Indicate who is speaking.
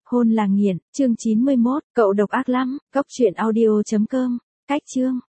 Speaker 1: Hôn là nghiện, chương 91, cậu độc ác lắm, cốc truyện audio.com, cách chương.